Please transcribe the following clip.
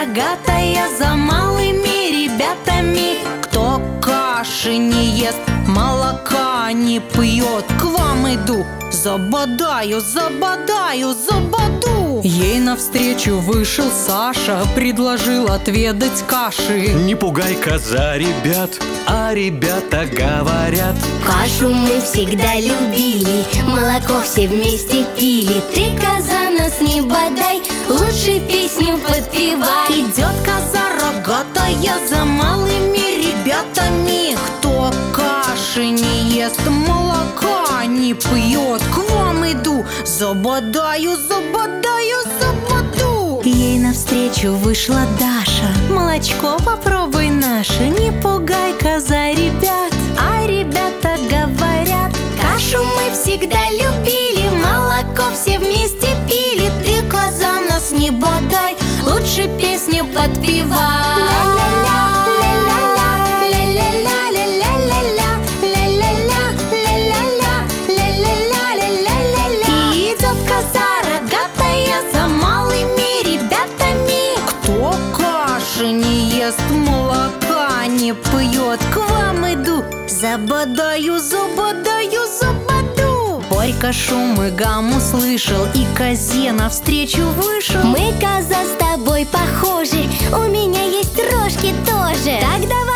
рогатая за малыми ребятами. Кто каши не ест, молока не пьет, к вам иду, забодаю, забодаю, забоду. Ей навстречу вышел Саша, предложил отведать каши. Не пугай, коза, ребят, а ребята говорят: кашу мы всегда любили, молоко все вместе пили. Ты, коза, нас не бодай, лучше песню подпевай. Идет коза рогатая за малыми ребятами. Кто каши не ест, молока не пьет, к вам иду, забодаю, забодаю, забоду. Ей навстречу вышла Даша: молочко попробуй наше. Не пугай, коза, ребят, а ребята говорят: кашу мы всегда любили, молоко все вместе пили. Ты, коза, нас не бодай, лучше песню подпевай. Молока не пьет, к вам иду, забодаю, забодаю, забоду. Борька шум и гам услышал и козе навстречу вышел. Мы, коза, с тобой похожи, у меня есть рожки тоже. Так давай